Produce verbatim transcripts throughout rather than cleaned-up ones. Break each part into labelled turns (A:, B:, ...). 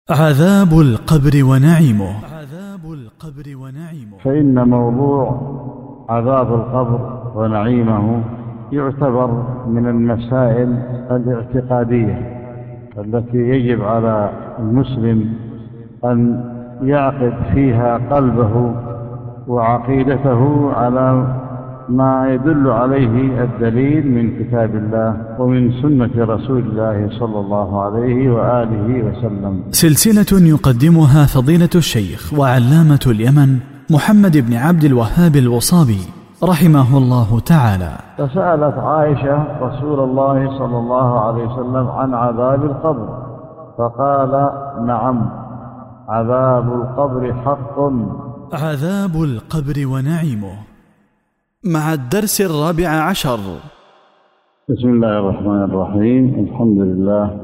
A: عذاب القبر ونعيمه. عذاب القبر ونعيمه.
B: فإن موضوع عذاب القبر ونعيمه يعتبر من المسائل الاعتقادية التي يجب على المسلم أن يعقد فيها قلبه وعقيدته على ما يدل عليه الدليل من كتاب الله ومن سنة رسول الله صلى الله عليه وآله وسلم.
A: سلسلة يقدمها فضيلة الشيخ وعلامة اليمن محمد بن عبد الوهاب الوصابي رحمه الله تعالى.
B: فسألت عائشة رسول الله صلى الله عليه وسلم عن عذاب القبر فقال: نعم، عذاب القبر حق.
A: عذاب القبر ونعيمه مع الدرس الرابع عشر.
B: بسم الله الرحمن الرحيم. الحمد لله،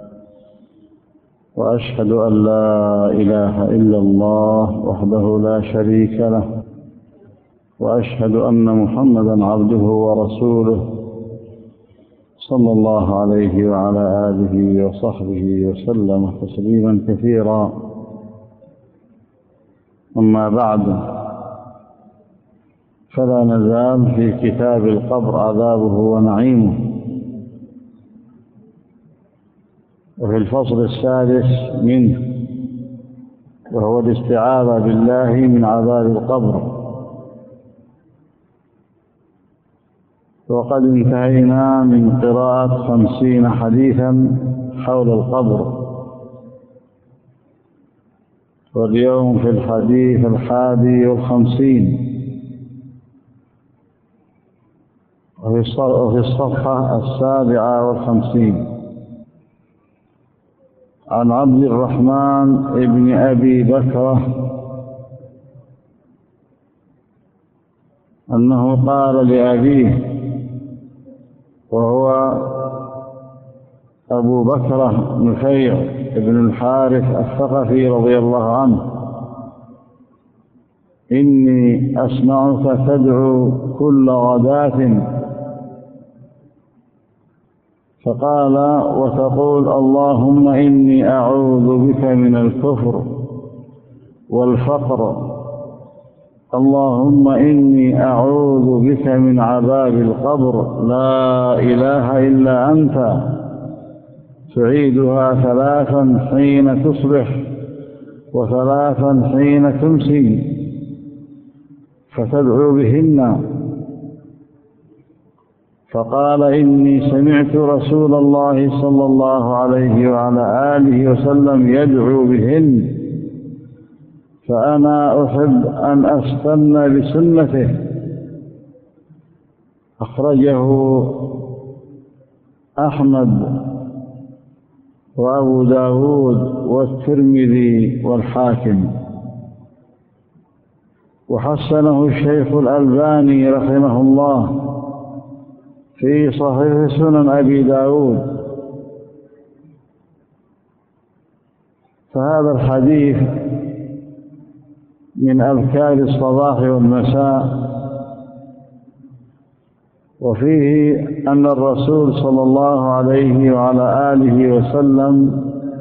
B: وأشهد أن لا إله إلا الله وحده لا شريك له، وأشهد أن محمدًا عبده ورسوله صلى الله عليه وعلى آله وصحبه وسلم تسليمًا كثيرا. أما بعد، فلا نزال في كتاب القبر عذابه ونعيمه، وفي الفصل السادس منه، وهو الاستعاذة بالله من عذاب القبر. وقد انتهينا من قراءة خمسين حديثا حول القبر، واليوم في الحديث الحادي والخمسين، وفي الصفحة السابعة والخمسين، عن عبد الرحمن ابن أبي بكر أنه قال لأبيه، وهو أبو بكر نفيع ابن الحارث الثقفي رضي الله عنه: إني أسمعك تدعو كل غداة، فقال: وتقول اللهم إني أعوذ بك من الكفر والفقر، اللهم إني أعوذ بك من عذاب القبر، لا إله إلا أنت. تعيدها ثلاثا حين تصبح وثلاثا حين تمسي، فتدعو بهن. فقال: إني سمعت رسول الله صلى الله عليه وعلى آله وسلم يدعو بهن، فأنا أحب أن أستنى بسنته. أخرجه أحمد وأبو داود والترمذي والحاكم، وحسنه الشيخ الألباني رحمه الله في صحيح سنن أبي داود. فهذا الحديث من أذكار الصباح والمساء، وفيه أن الرسول صلى الله عليه وعلى آله وسلم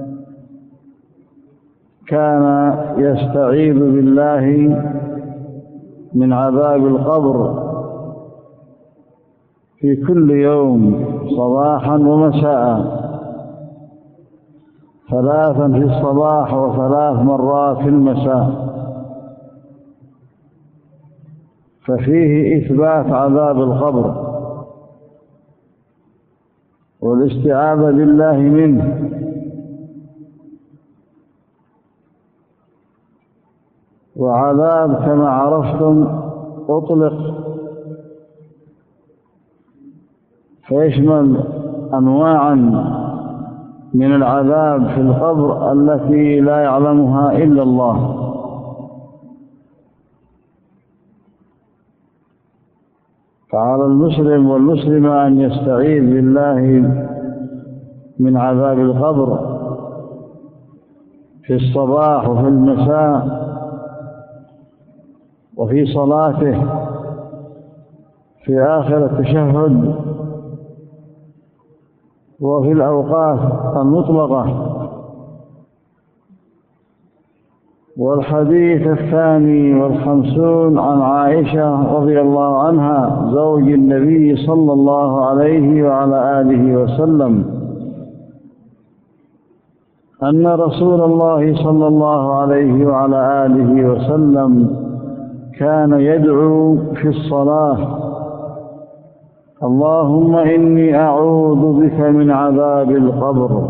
B: كان يستعيذ بالله من عذاب القبر في كل يوم صباحا ومساء، ثلاثا في الصباح وثلاث مرات في المساء، ففيه إثبات عذاب القبر والاستعاذة بالله منه. وعذاب كما عرفتم أطلق فيشمل أنواعا من العذاب في القبر التي لا يعلمها إلا الله. فعلى المسلم والمسلمة أن يستعيذ بالله من عذاب القبر في الصباح وفي المساء، وفي صلاته في آخر التشهد، وفي الأوقات المطلقة والحديث الثاني والخمسون عن عائشة رضي الله عنها زوج النبي صلى الله عليه وعلى آله وسلم أن رسول الله صلى الله عليه وعلى آله وسلم كان يدعو في الصلاة: اللهم إني أعوذ بك من عذاب القبر،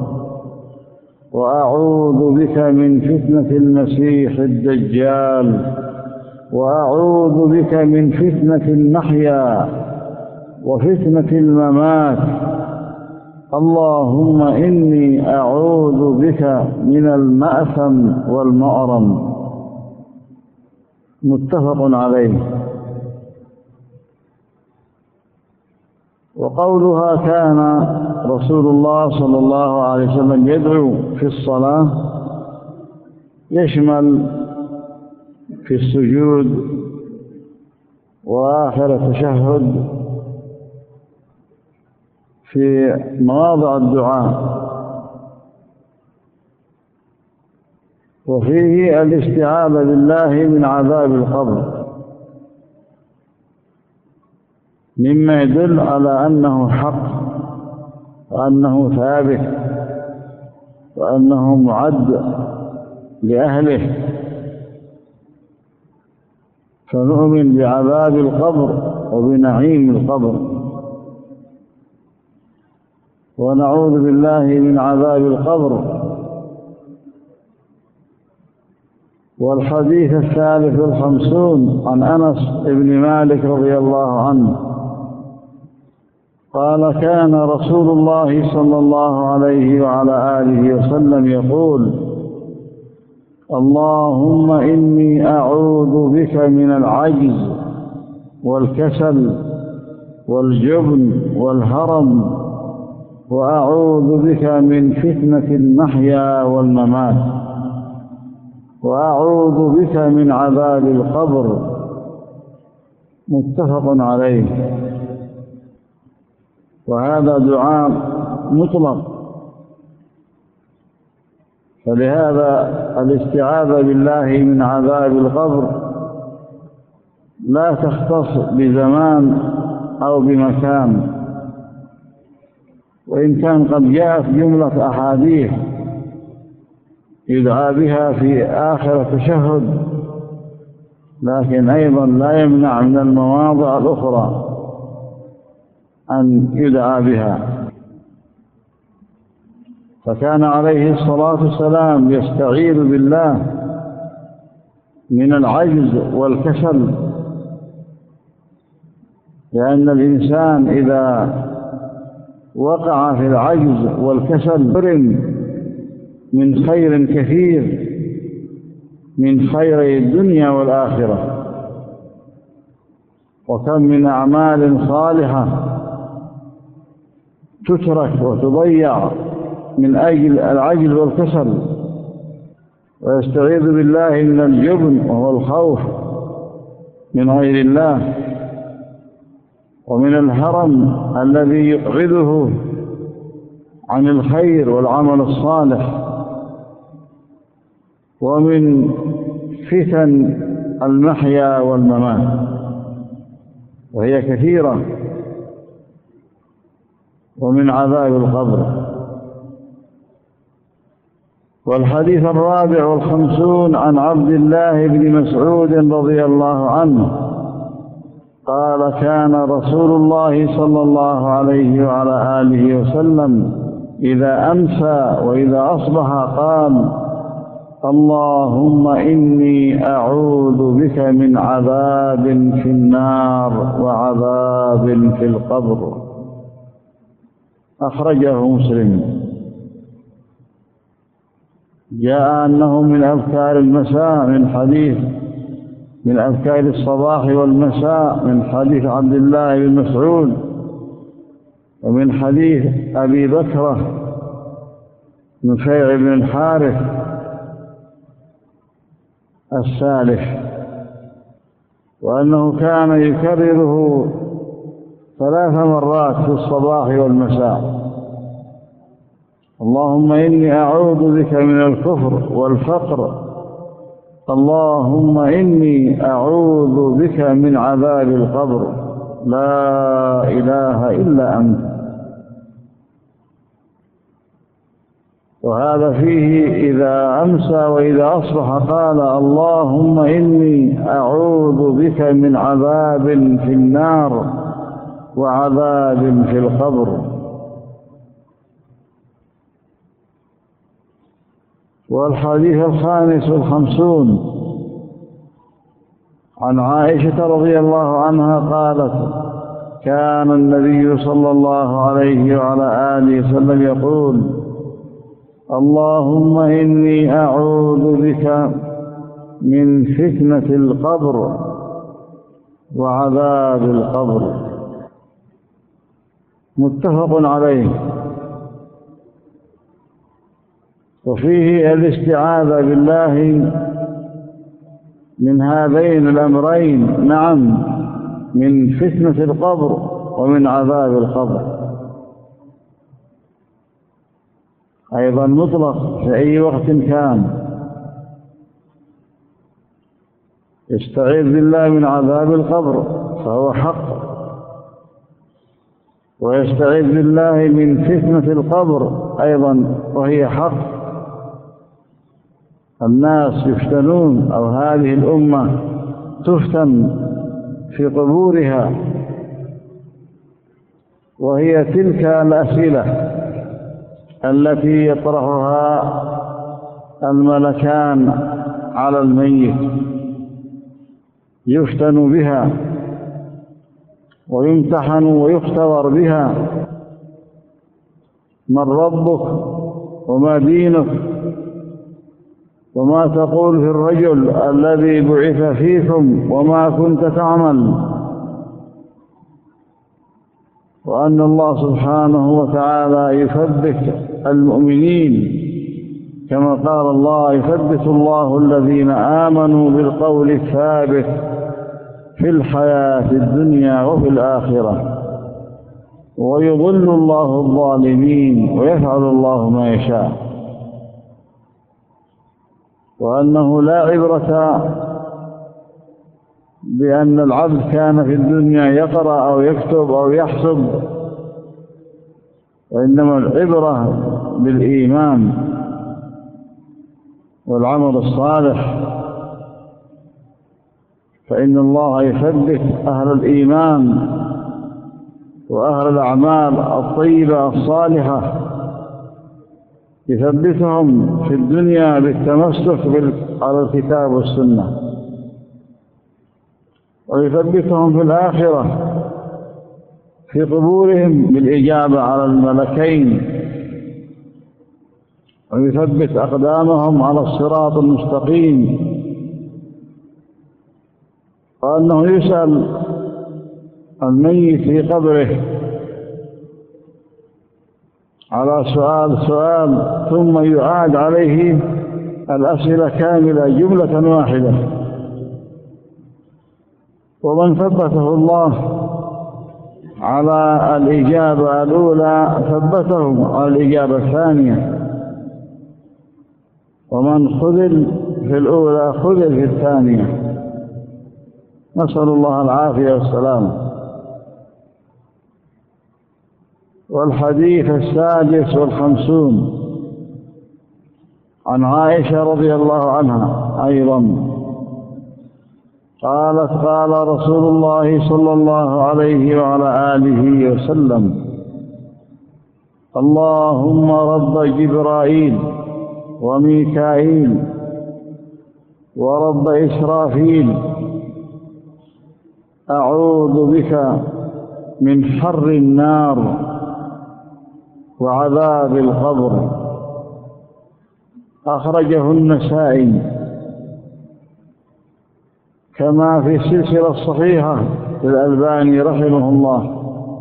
B: وأعوذ بك من فتنة المسيح الدجال، وأعوذ بك من فتنة المحيا وفتنة الممات، اللهم إني أعوذ بك من المأثم والمأرم. متفق عليه. وقولها كان رسول الله صلى الله عليه وسلم يدعو في الصلاة يشمل في السجود وآخر التشهد في مواضع الدعاء، وفيه الاستعاذة بالله من عذاب القبر، مما يدل على أنه حق وأنه ثابت وأنه معد لأهله، فنؤمن بعذاب القبر وبنعيم القبر، ونعوذ بالله من عذاب القبر. والحديث الثالث والخمسون عن أنس بن مالك رضي الله عنه قال: كان رسول الله صلى الله عليه وعلى آله وسلم يقول: اللهم إني أعوذ بك من العجز والكسل والجبن والهرم، وأعوذ بك من فتنة المحيا والممات، وأعوذ بك من عذاب القبر. متفق عليه. وهذا دعاء مطلق، فلهذا الاستعاذة بالله من عذاب القبر لا تختص بزمان أو بمكان، وإن كان قد جاءت جملة أحاديث يدعى بها في آخر التشهد، لكن أيضا لا يمنع من المواضع الأخرى أن يدعى بها. فكان عليه الصلاة والسلام يستعيذ بالله من العجز والكسل، لأن الإنسان إذا وقع في العجز والكسل حرم من خير كثير من خيري الدنيا والآخرة. وكم من أعمال صالحة تترك وتضيع من أجل العجز والكسل. ويستعيذ بالله من الجبن وهو الخوف من غير الله، ومن الهرم الذي يقعده عن الخير والعمل الصالح، ومن فتن المحيا والممات، وهي كثيرة، ومن عذاب القبر. والحديث الرابع والخمسون عن عبد الله بن مسعود رضي الله عنه قال: كان رسول الله صلى الله عليه وعلى آله وسلم إذا أمسى وإذا أصبح قال: اللهم إني أعوذ بك من عذاب في النار وعذاب في القبر. أخرجه مسلم. جاء أنه من أذكار المساء من حديث من أذكار الصباح والمساء من حديث عبد الله بن مسعود، ومن حديث أبي بكرة نفيع بن الحارث السالف، وأنه كان يكرره ثلاث مرات في الصباح والمساء: اللهم إني أعوذ بك من الكفر والفقر اللهم إني أعوذ بك من عذاب القبر لا إله إلا أنت. وهذا فيه إذا أمسى وإذا أصبح قال اللهم إني أعوذ بك من عذاب في النار وعذاب في القبر. والحديث الخامس والخمسون عن عائشة رضي الله عنها قالت كان النبي صلى الله عليه وعلى آله وسلم يقول اللهم إني أعوذ بك من فتنة القبر وعذاب القبر. متفق عليه. وفيه الاستعاذة بالله من هذين الأمرين، نعم، من فتنة القبر ومن عذاب القبر. أيضا مطلق في أي وقت كان يستعيذ بالله من عذاب القبر فهو حق، ويستعيذ بالله من فتنة القبر أيضا وهي حق. الناس يفتنون أو هذه الأمة تفتن في قبورها، وهي تلك الأسئلة التي يطرحها الملكان على الميت يفتن بها ويمتحن ويختبر بها. من ربك وما دينك وما تقول في الرجل الذي بعث فيكم وما كنت تعمل. وأن الله سبحانه وتعالى يثبت المؤمنين كما قال الله يثبت الله الذين آمنوا بالقول الثابت في الحياة الدنيا وفي الآخرة ويضل الله الظالمين ويفعل الله ما يشاء. وأنه لا عبرة بأن العبد كان في الدنيا يقرأ أو يكتب أو يحسب، وإنما العبرة بالإيمان والعمل الصالح، فإن الله يثبت أهل الإيمان وأهل الأعمال الطيبة الصالحة، يثبتهم في الدنيا بالتمسك على الكتاب والسنة، ويثبتهم في الآخرة في قبورهم بالإجابة على الملكين، ويثبت أقدامهم على الصراط المستقيم. وأنه يسأل الميت في قبره على سؤال سؤال ثم يعاد عليه الأسئلة كاملة جملة واحدة. ومن ثبته الله على الإجابة الأولى ثبته على الإجابة الثانية، ومن خذل في الأولى خذل في الثانية. نسأل الله العافية والسلام. والحديث السادس والخمسون عن عائشة رضي الله عنها أيضا قالت قال رسول الله صلى الله عليه وعلى آله وسلم اللهم رب جبرائيل وميكائيل ورب إسرافيل أعوذ بك من حر النار وعذاب القبر. أخرجه النسائي كما في السلسلة الصحيحة للألباني رحمه الله.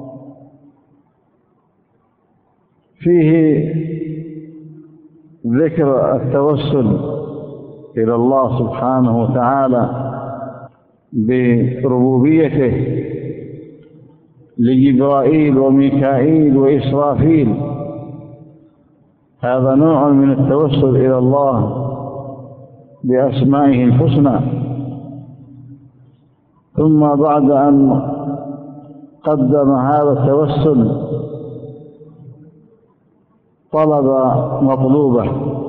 B: فيه ذكر التوسل إلى الله سبحانه وتعالى بربوبيته لجبرائيل وميكائيل وإسرافيل. هذا نوع من التوسل إلى الله بأسمائه الحسنى. ثم بعد أن قدم هذا التوسل طلب مطلوبه: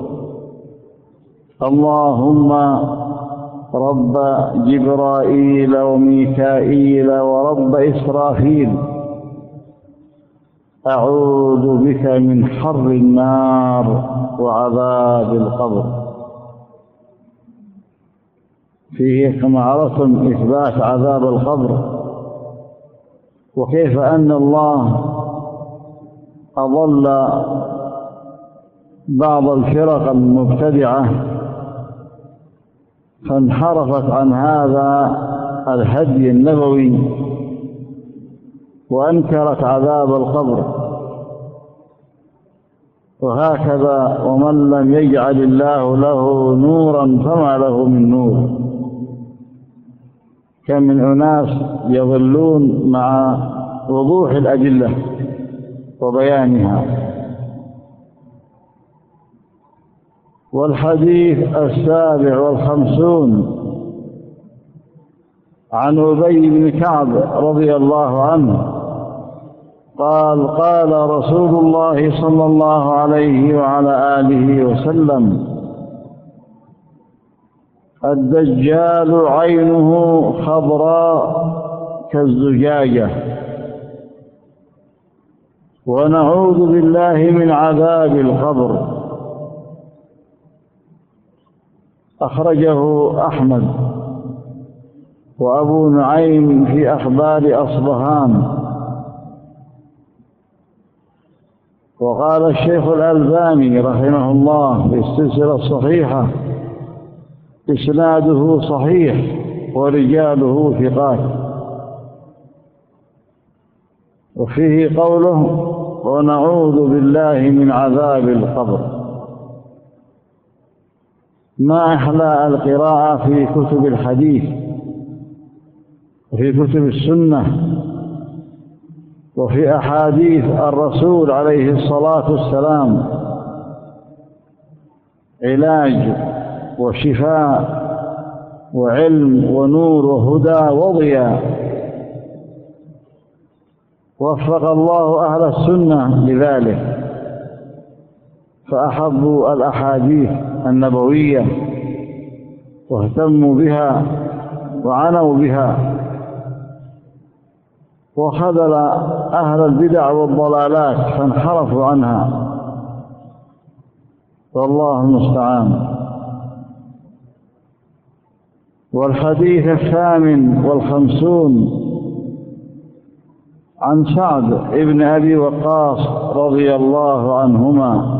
B: اللهم رب جبرائيل وميكائيل ورب إسرافيل، أعوذ بك من حر النار وعذاب القبر. فيه كما عرفتم إثبات عذاب القبر، وكيف أن الله أضل بعض الفرق المبتدعة فانحرفت عن هذا الهدي النبوي وأنكرت عذاب القبر. وهكذا ومن لم يجعل الله له نورا فما له من نور. كم من أناس يضلون مع وضوح الأدلة وبيانها. والحديث السابع والخمسون عن أبي بن كعب رضي الله عنه قال: قال رسول الله صلى الله عليه وعلى آله وسلم: الدجال عينه خضراء كالزجاجة، ونعوذ بالله من عذاب القبر. أخرجه أحمد وأبو نعيم في أخبار أصبهان. وقال الشيخ الألباني رحمه الله في السلسلة الصحيحة: إسناده صحيح ورجاله ثقات. وفيه قوله: ونعوذ بالله من عذاب القبر. ما أحلى القراءة في كتب الحديث وفي كتب السنة وفي أحاديث الرسول عليه الصلاة والسلام علاج وشفاء وعلم ونور وهدى وضياء. وفق الله أهل السنة لذلك، فأحبوا الأحاديث النبوية واهتموا بها وعنوا بها، وخذل أهل البدع والضلالات فانحرفوا عنها، والله المستعان. والحديث الثامن والخمسون عن سعد ابن أبي وقاص رضي الله عنهما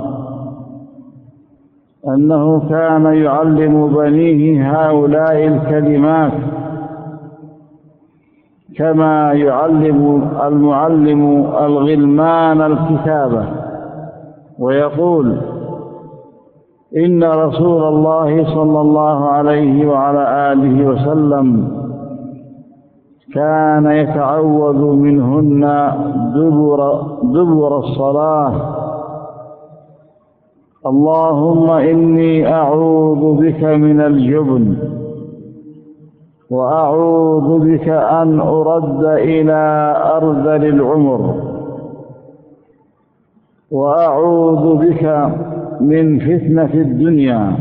B: أنه كان يعلم بنيه هؤلاء الكلمات كما يعلم المعلم الغلمان الكتابة، ويقول: إن رسول الله صلى الله عليه وعلى آله وسلم كان يتعوذ منهن دبر, دبر الصلاة: اللهم إني أعوذ بك من الجبن، وأعوذ بك أن أرد إلى أرذل العمر، وأعوذ بك من فتنة الدنيا،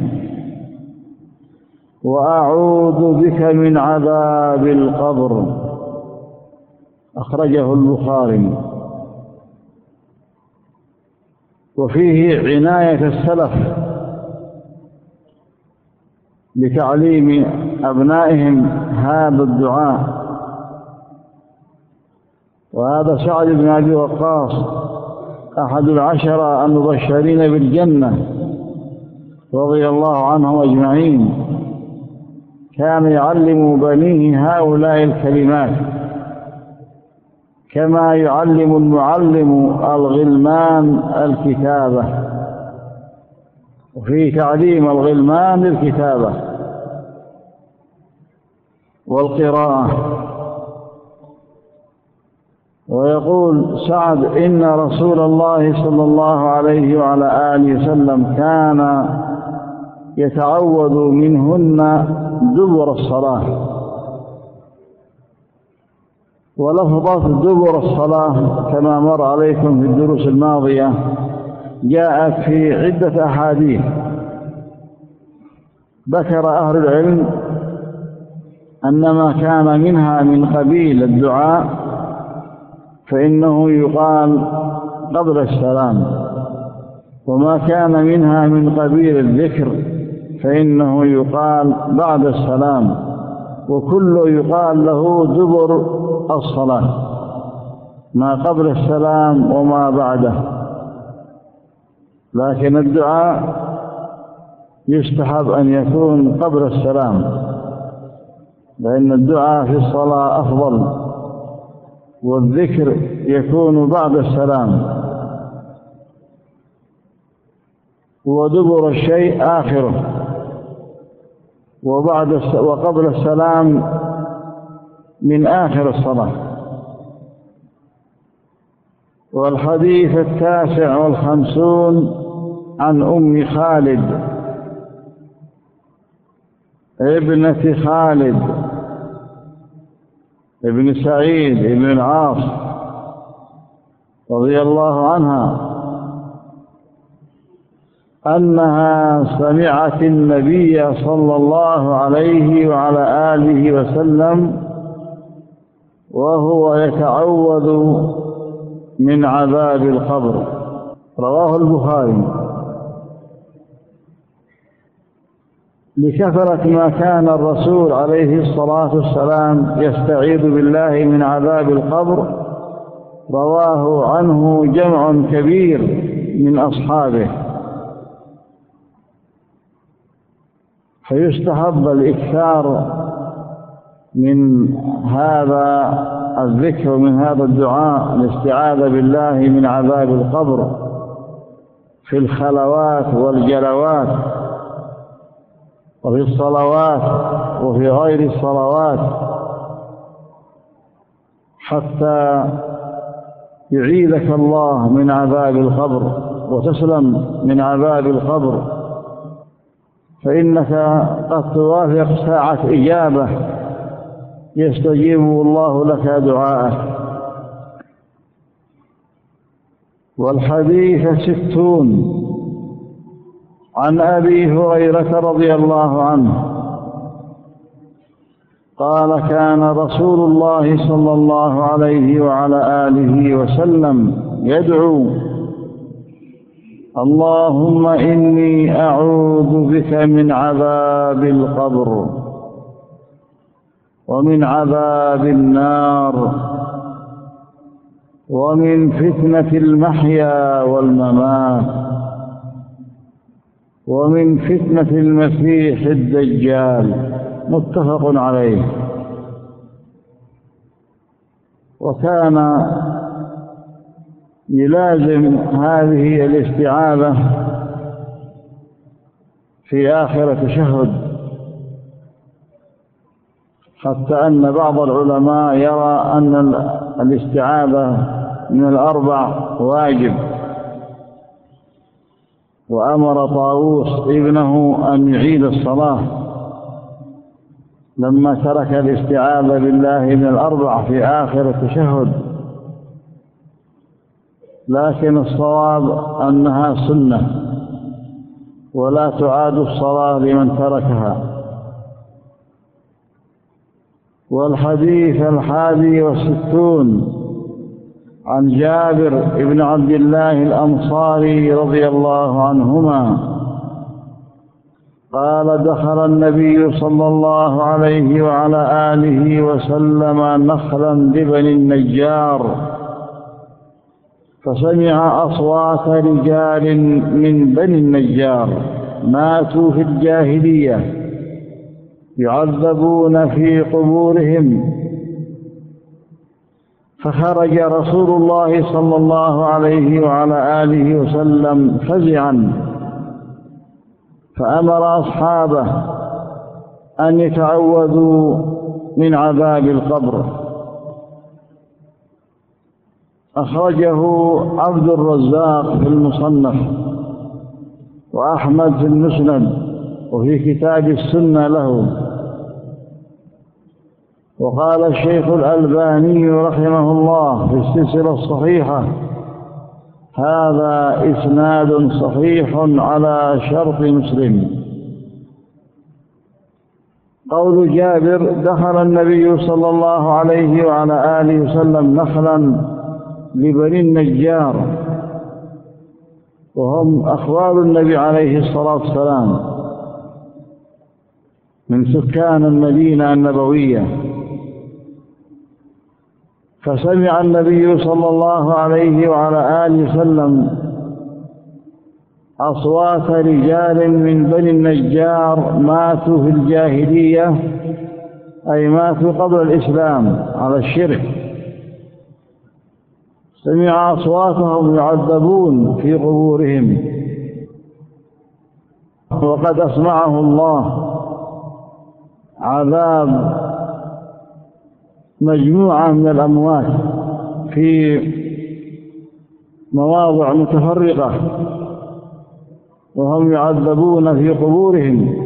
B: وأعوذ بك من عذاب القبر. أخرجه البخاري. وفيه عناية السلف بتعليم أبنائهم هذا الدعاء. وهذا سعد بن أبي وقاص أحد العشرة المبشرين بالجنة رضي الله عنهم أجمعين، كان يعلم بنيه هؤلاء الكلمات كما يعلم المعلم الغلمان الكتابة. وفي تعليم الغلمان الكتابة والقراءة. ويقول سعد: إن رسول الله صلى الله عليه وعلى آله وسلم كان يتعوذ منهن دبر الصلاة. ولفظة دبر الصلاة كما مر عليكم في الدروس الماضية جاءت في عدة أحاديث. ذكر أهل العلم أن ما كان منها من قبيل الدعاء فإنه يقال قبل السلام، وما كان منها من قبيل الذكر فإنه يقال بعد السلام، وكل يقال له دبر الصلاة، ما قبل السلام وما بعده. لكن الدعاء يستحب أن يكون قبل السلام، لأن الدعاء في الصلاة أفضل، والذكر يكون بعد السلام، ودبر الشيء آخره، وبعد وقبل السلام من آخر الصلاة. والحديث التاسع والخمسون عن أم خالد ابنة خالد ابن سعيد ابن العاص رضي الله عنها أنها سمعت النبي صلى الله عليه وعلى آله وسلم وهو يتعوذ من عذاب القبر. رواه البخاري. لكثرة ما كان الرسول عليه الصلاة والسلام يستعيذ بالله من عذاب القبر رواه عنه جمع كبير من أصحابه، فيستحب الإكثار من هذا الذكر ومن هذا الدعاء الاستعاذة بالله من عذاب القبر في الخلوات والجلوات وفي الصلوات وفي غير الصلوات، حتى يعيذك الله من عذاب القبر وتسلم من عذاب القبر، فإنك قد توافق ساعة إجابة يستجيب الله لك دعاءك. والحديث ستون عن أبي هريرة رضي الله عنه قال كان رسول الله صلى الله عليه وعلى آله وسلم يدعو اللهم إني أعوذ بك من عذاب القبر ومن عذاب النار ومن فتنة المحيا والممات ومن فتنة المسيح الدجال. متفق عليه. وكان يلازم هذه الاستعاذة في آخر تشهد، حتى أن بعض العلماء يرى أن الاستعاذة من الأربع واجب، وأمر طاووس ابنه أن يعيد الصلاة لما ترك الاستعاذة بالله من الأربع في آخر التشهد، لكن الصواب أنها سنة ولا تعاد الصلاة لمن تركها. والحديث الحادي والستون عن جابر بن عبد الله الأنصاري رضي الله عنهما قال دخل النبي صلى الله عليه وعلى آله وسلم نخلا لبني النجار فسمع أصوات رجال من بني النجار ماتوا في الجاهلية يعذبون في قبورهم، فخرج رسول الله صلى الله عليه وعلى آله وسلم فزعا، فأمر أصحابه أن يتعوذوا من عذاب القبر. أخرجه عبد الرزاق في المصنف، وأحمد في المسند، وفي كتاب السنة له. وقال الشيخ الألباني رحمه الله في السلسلة الصحيحة: هذا إسناد صحيح على شرط مسلم. قول جابر: دخل النبي صلى الله عليه وعلى آله وسلم نخلا لبني النجار، وهم أخوال النبي عليه الصلاة والسلام من سكان المدينة النبوية، فسمع النبي صلى الله عليه وعلى آله وسلم أصوات رجال من بني النجار ماتوا في الجاهلية، أي ماتوا قبل الإسلام على الشرك. سمع أصواتهم يعذبون في قبورهم، وقد أسمعه الله عذاب مجموعة من الأموات في مواضع متفرقة وهم يعذبون في قبورهم.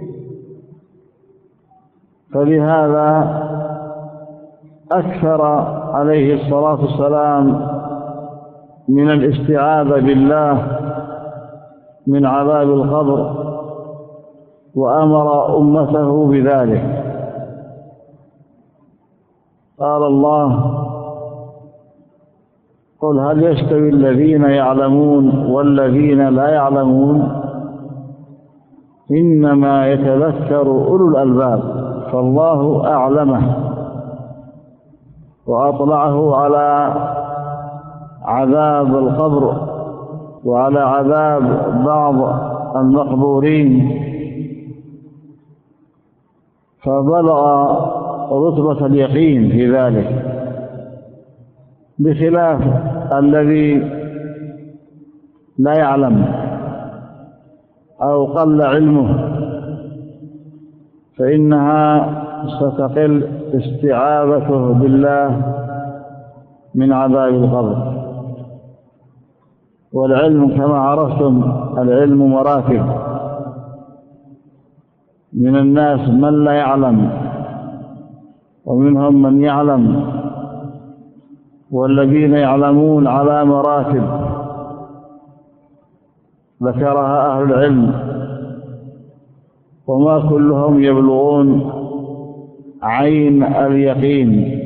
B: فلهذا أكثر عليه الصلاة والسلام من الاستعاذة بالله من عذاب القبر، وأمر أمته بذلك. قال الله: قل هل يستوي الذين يعلمون والذين لا يعلمون، إنما يتذكر أولو الألباب. فالله أعلمه وأطلعه على عذاب القبر وعلى عذاب بعض المقبورين، فبلغ رتبة اليقين في ذلك، بخلاف الذي لا يعلم أو قل علمه، فإنها ستقل استعاذته بالله من عذاب القبر. والعلم كما عرفتم العلم مراتب، من الناس من لا يعلم ومنهم من يعلم، والذين يعلمون على مراتب ذكرها أهل العلم، وما كلهم يبلغون عين اليقين.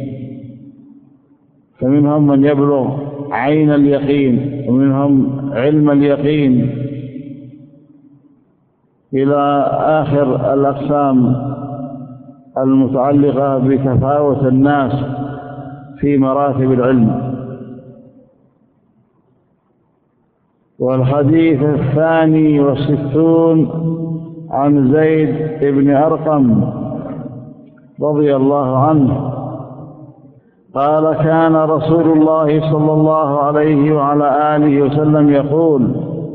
B: فمنهم من يبلغ عين اليقين، ومنهم علم اليقين، إلى آخر الأقسام المتعلقة بتفاوت الناس في مراتب العلم. والحديث الثاني والستون عن زيد بن أرقم رضي الله عنه قال: كان رسول الله صلى الله عليه وعلى آله وسلم يقول: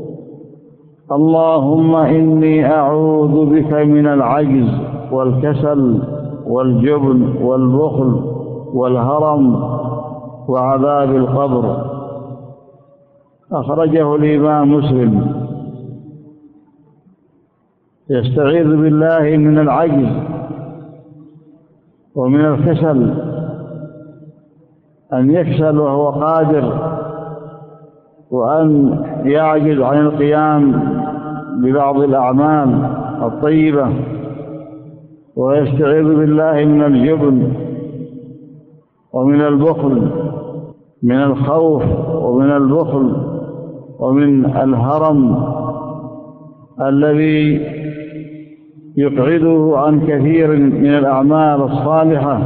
B: اللهم إني أعوذ بك من العجز والكسل والجبن والبخل والهرم وعذاب القبر. أخرجه الإمام مسلم. يستعيذ بالله من العجز ومن الكسل، أن يكسل وهو قادر، وأن يعجز عن القيام ببعض الأعمال الطيبة. ويستعيذ بالله من الجبن ومن البخل، من الخوف ومن البخل ومن الهرم الذي يقعده عن كثير من الأعمال الصالحة.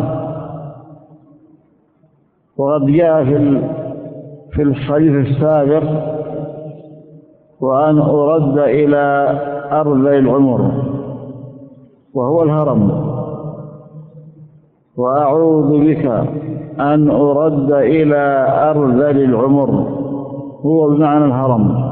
B: وقد جاء في في الحديث السابق: وأن أرد إلى أرذل العمر، وهو الهرم. وأعوذ بك أن أرد إلى أرذل العمر، هو بمعنى الهرم.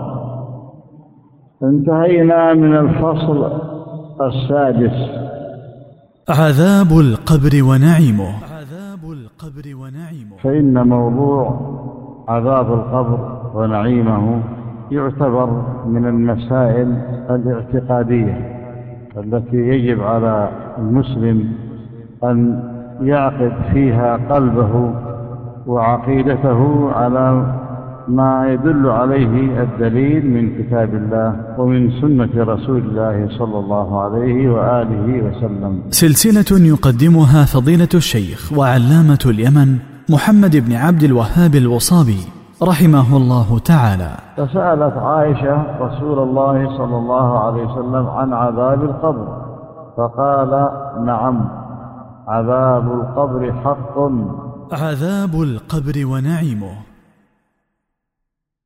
B: انتهينا من الفصل السادس.
A: عذاب القبر ونعيمه. عذاب القبر ونعيمه.
B: فإن موضوع عذاب القبر ونعيمه يعتبر من المسائل الاعتقادية التي يجب على المسلم أن يعقد فيها قلبه وعقيدته على ما يدل عليه الدليل من كتاب الله ومن سنة رسول الله صلى الله عليه وآله وسلم.
A: سلسلة يقدمها فضيلة الشيخ وعلامة اليمن محمد بن عبد الوهاب الوصابي رحمه الله تعالى.
B: فسألت عائشة رسول الله صلى الله عليه وسلم عن عذاب القبر فقال: نعم، عذاب القبر حق.
A: عذاب القبر ونعيمه.